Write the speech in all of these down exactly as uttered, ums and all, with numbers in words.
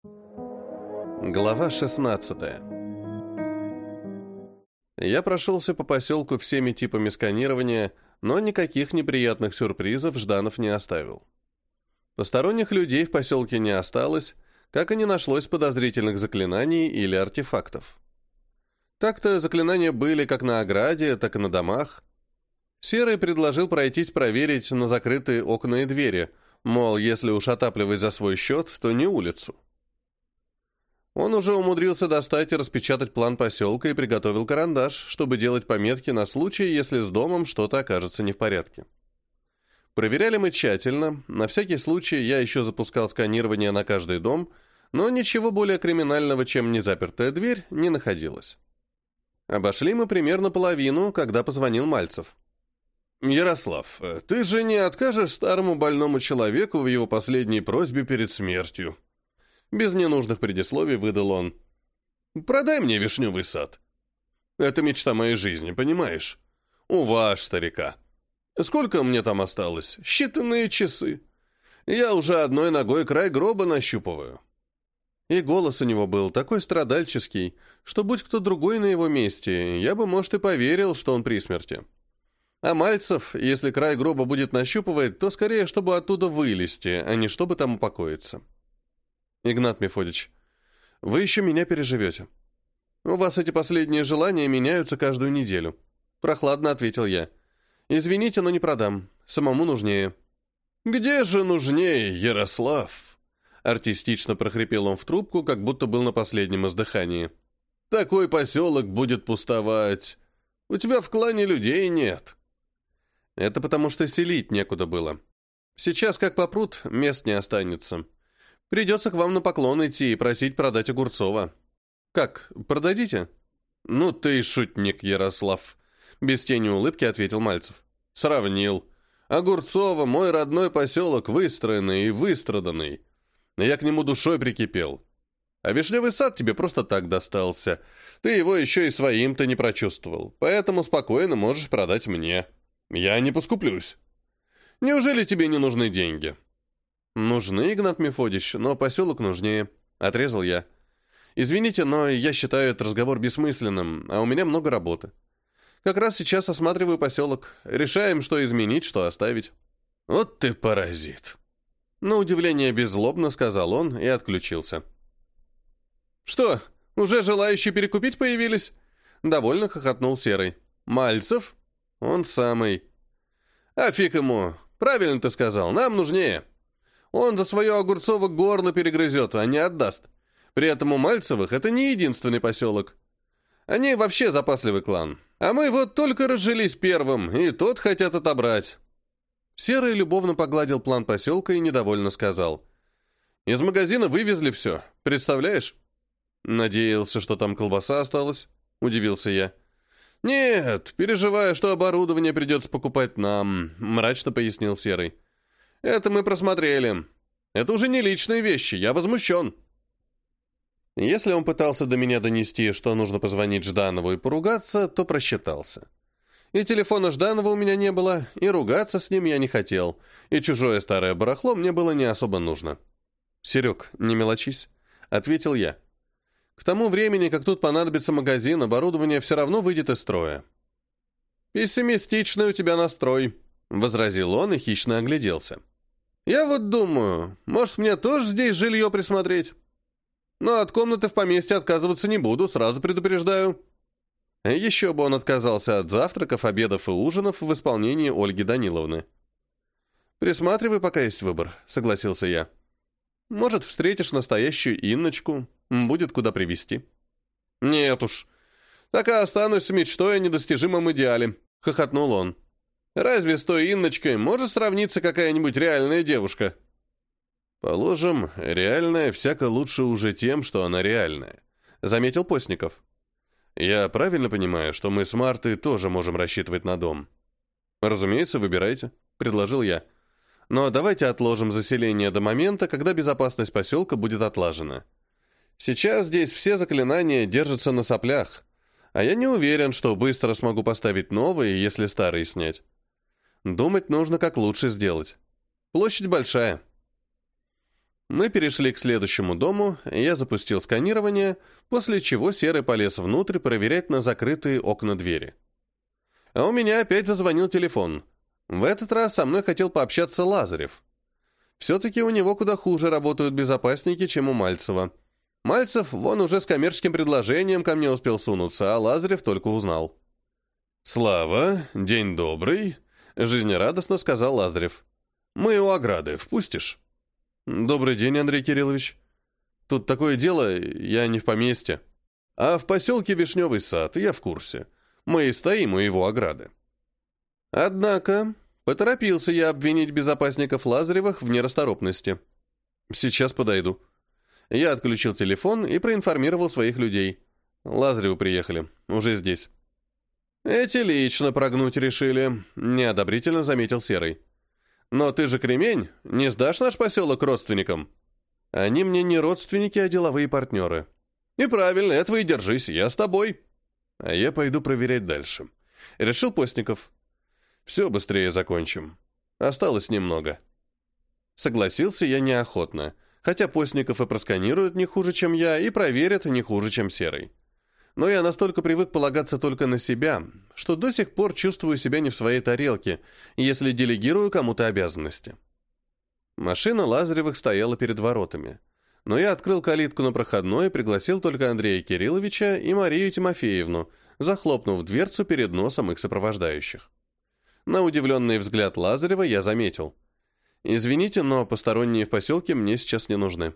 Глава шестнадцатая. Я прошелся по поселку всеми типами сканирования, но никаких неприятных сюрпризов Жданов не оставил. Посторонних людей в поселке не осталось, как и не нашлось подозрительных заклинаний или артефактов. Так-то заклинания были как на ограде, так и на домах. Серый предложил пройтись проверить на закрытые окна и двери, мол, если уж отапливать за свой счет, то не улицу. Он уже умудрился достать и распечатать план поселка и приготовил карандаш, чтобы делать пометки на случай, если с домом что-то окажется не в порядке. Проверяли мы тщательно, на всякий случай я еще запускал сканирование на каждый дом, но ничего более криминального, чем незапертая дверь, не находилось. Обошли мы примерно половину, когда позвонил Мальцев. «Ярослав, ты же не откажешь старому больному человеку в его последней просьбе перед смертью?» Без ненужных предисловий выдал он. «Продай мне вишневый сад. Это мечта моей жизни, понимаешь? Уваж, старика. Сколько мне там осталось? Считанные часы. Я уже одной ногой край гроба нащупываю». И голос у него был такой страдальческий, что будь кто другой на его месте, я бы, может, и поверил, что он при смерти. А Мальцев, если край гроба будет нащупывать, то скорее, чтобы оттуда вылезти, а не чтобы там упокоиться. «Игнат Мефодич, вы еще меня переживете. У вас эти последние желания меняются каждую неделю», — прохладно ответил я. «Извините, но не продам. Самому нужнее». «Где же нужнее, Ярослав?» Артистично прохрипел он в трубку, как будто был на последнем издыхании. «Такой поселок будет пустовать. У тебя в клане людей нет». «Это потому что селить некуда было. Сейчас, как попрут, мест не останется. Придется к вам на поклон идти и просить продать Огурцова. Как, продадите?» «Ну ты шутник, Ярослав», — без тени улыбки ответил Мальцев. «Сравнил. Огурцова — мой родной поселок, выстроенный и выстраданный. Я к нему душой прикипел. А вишневый сад тебе просто так достался. Ты его еще и своим-то не прочувствовал, поэтому спокойно можешь продать мне. Я не поскуплюсь. Неужели тебе не нужны деньги?» «Нужны, Игнат Мефодич, но поселок нужнее», — отрезал я. «Извините, но я считаю этот разговор бессмысленным, а у меня много работы. Как раз сейчас осматриваю поселок, решаем, что изменить, что оставить». «Вот ты паразит!» На удивление беззлобно сказал он и отключился. «Что, уже желающие перекупить появились?» Довольно хохотнул Серый. «Мальцев? Он самый». «А фиг ему! Правильно ты сказал, нам нужнее. Он за свое Огурцово горло перегрызет, а не отдаст. При этом у Мальцевых это не единственный поселок. Они вообще запасливый клан. А мы вот только разжились первым, и тот хотят отобрать». Серый любовно погладил план поселка и недовольно сказал. «Из магазина вывезли все, представляешь?» «Надеялся, что там колбаса осталась», — удивился я. «Нет, переживаю, что оборудование придется покупать нам», — мрачно пояснил Серый. «Это мы просмотрели. Это уже не личные вещи, я возмущен». Если он пытался до меня донести, что нужно позвонить Жданову и поругаться, то просчитался. И телефона Жданова у меня не было, и ругаться с ним я не хотел, и чужое старое барахло мне было не особо нужно. «Серег, не мелочись», — ответил я. «К тому времени, как тут понадобится магазин, оборудование все равно выйдет из строя». «Пессимистичный у тебя настрой», — возразил он и хищно огляделся. «Я вот думаю, может, мне тоже здесь жилье присмотреть? Но от комнаты в поместье отказываться не буду, сразу предупреждаю». Еще бы он отказался от завтраков, обедов и ужинов в исполнении Ольги Даниловны. «Присматривай, пока есть выбор», — согласился я. «Может, встретишь настоящую Инночку, будет куда привезти». «Нет уж, так и останусь с мечтой о недостижимом идеале», — хохотнул он. «Разве с той Инночкой может сравниться какая-нибудь реальная девушка?» «Положим, реальная всяко лучше уже тем, что она реальная», — заметил Постников. «Я правильно понимаю, что мы с Мартой тоже можем рассчитывать на дом?» «Разумеется, выбирайте», — предложил я. «Но давайте отложим заселение до момента, когда безопасность поселка будет отлажена. Сейчас здесь все заклинания держатся на соплях, а я не уверен, что быстро смогу поставить новые, если старые снять. Думать нужно, как лучше сделать. Площадь большая». Мы перешли к следующему дому, я запустил сканирование, после чего Серый полез внутрь проверять на закрытые окна двери. А у меня опять зазвонил телефон. В этот раз со мной хотел пообщаться Лазарев. Все-таки у него куда хуже работают безопасники, чем у Мальцева. Мальцев вон уже с коммерческим предложением ко мне успел сунуться, а Лазарев только узнал. «Слава, день добрый», — жизнерадостно сказал Лазарев. «Мы у ограды, впустишь?» «Добрый день, Андрей Кириллович. Тут такое дело, я не в поместье. А в поселке Вишневый сад, я в курсе. Мы и стоим у его ограды». Однако, поторопился я обвинить безопасников Лазаревых в нерасторопности. «Сейчас подойду». Я отключил телефон и проинформировал своих людей. Лазаревы приехали, уже здесь. «Эти лично прогнуть решили», — неодобрительно заметил Серый. «Но ты же кремень, не сдашь наш поселок родственникам?» «Они мне не родственники, а деловые партнеры». «И правильно, этого и держись, я с тобой». «А я пойду проверять дальше». Решил Постников. «Все быстрее закончим. Осталось немного». Согласился я неохотно, хотя Постников и просканирует не хуже, чем я, и проверят не хуже, чем Серый. Но я настолько привык полагаться только на себя, что до сих пор чувствую себя не в своей тарелке, если делегирую кому-то обязанности. Машина Лазаревых стояла перед воротами, но я открыл калитку на проходной и пригласил только Андрея Кирилловича и Марию Тимофеевну, захлопнув дверцу перед носом их сопровождающих. На удивленный взгляд Лазарева я заметил. «Извините, но посторонние в поселке мне сейчас не нужны».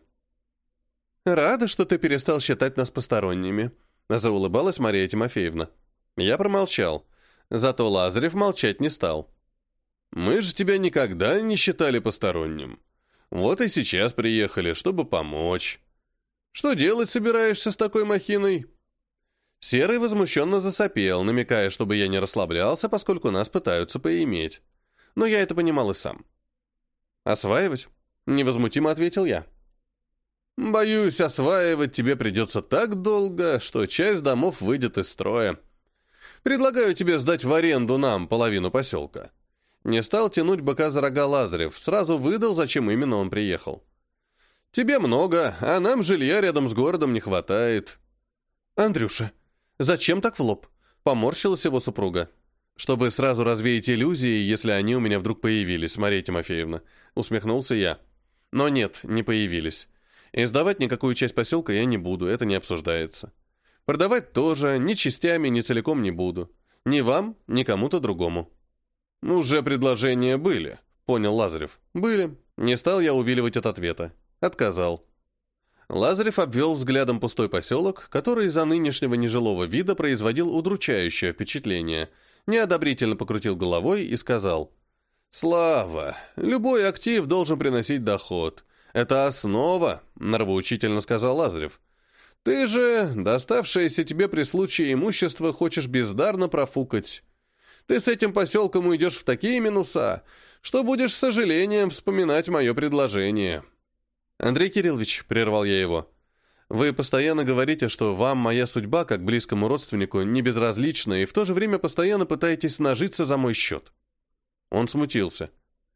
«Рада, что ты перестал считать нас посторонними», — заулыбалась Мария Тимофеевна. Я промолчал, зато Лазарев молчать не стал. «Мы же тебя никогда не считали посторонним. Вот и сейчас приехали, чтобы помочь. Что делать собираешься с такой махиной?» Серый возмущенно засопел, намекая, чтобы я не расслаблялся, поскольку нас пытаются поиметь. Но я это понимал и сам. «Осваивать?» — невозмутимо ответил я. «Боюсь, осваивать тебе придется так долго, что часть домов выйдет из строя. Предлагаю тебе сдать в аренду нам половину поселка». Не стал тянуть быка за рога Лазарев, сразу выдал, зачем именно он приехал. «Тебе много, а нам жилья рядом с городом не хватает». «Андрюша, зачем так в лоб?» — поморщилась его супруга. «Чтобы сразу развеять иллюзии, если они у меня вдруг появились, Мария Тимофеевна», — усмехнулся я. «Но нет, не появились. И сдавать никакую часть поселка я не буду, это не обсуждается. Продавать тоже, ни частями, ни целиком не буду. Ни вам, ни кому-то другому». «Уже предложения были», — понял Лазарев. «Были». Не стал я увиливать от ответа. Отказал. Лазарев обвел взглядом пустой поселок, который из-за нынешнего нежилого вида производил удручающее впечатление, неодобрительно покрутил головой и сказал: «Слава, любой актив должен приносить доход. Это основа», — нравоучительно сказал Лазарев. «Ты же, доставшееся тебе при случае имущество, хочешь бездарно профукать. Ты с этим поселком уйдешь в такие минуса, что будешь с сожалением вспоминать мое предложение». «Андрей Кириллович», — прервал я его, — «вы постоянно говорите, что вам моя судьба, как близкому родственнику, не безразлична, и в то же время постоянно пытаетесь нажиться за мой счет». Он смутился.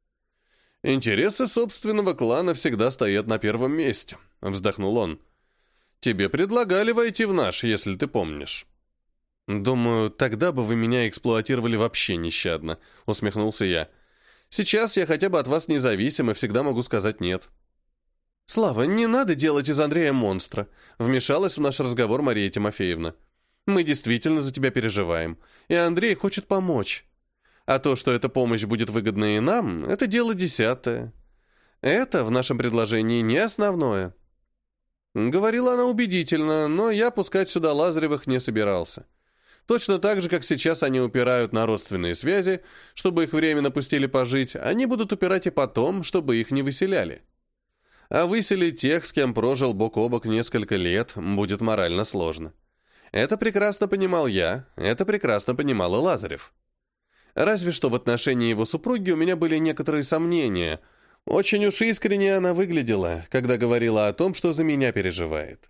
«Интересы собственного клана всегда стоят на первом месте», — вздохнул он. «Тебе предлагали войти в наш, если ты помнишь». «Думаю, тогда бы вы меня эксплуатировали вообще нещадно», — усмехнулся я. «Сейчас я хотя бы от вас независим и всегда могу сказать «нет». «Слава, не надо делать из Андрея монстра», — вмешалась в наш разговор Мария Тимофеевна. «Мы действительно за тебя переживаем, и Андрей хочет помочь. А то, что эта помощь будет выгодна и нам, это дело десятое. Это в нашем предложении не основное». Говорила она убедительно, но я пускать сюда Лазаревых не собирался. Точно так же, как сейчас они упирают на родственные связи, чтобы их временно пустили пожить, они будут упирать и потом, чтобы их не выселяли. А выселить тех, с кем прожил бок о бок несколько лет, будет морально сложно. Это прекрасно понимал я, это прекрасно понимал и Лазарев. Разве что в отношении его супруги у меня были некоторые сомнения. Очень уж искренне она выглядела, когда говорила о том, что за меня переживает.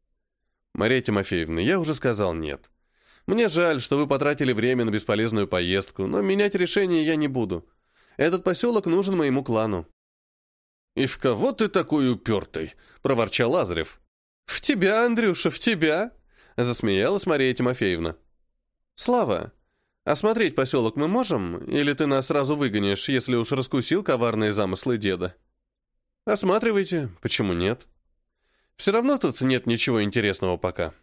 «Мария Тимофеевна, я уже сказал «нет». Мне жаль, что вы потратили время на бесполезную поездку, но менять решение я не буду. Этот поселок нужен моему клану». «И в кого ты такой упертый?» — проворчал Лазарев. «В тебя, Андрюша, в тебя!» — засмеялась Мария Тимофеевна. «Слава, осмотреть поселок мы можем, или ты нас сразу выгонишь, если уж раскусил коварные замыслы деда?» «Осматривайте, почему нет? Все равно тут нет ничего интересного пока».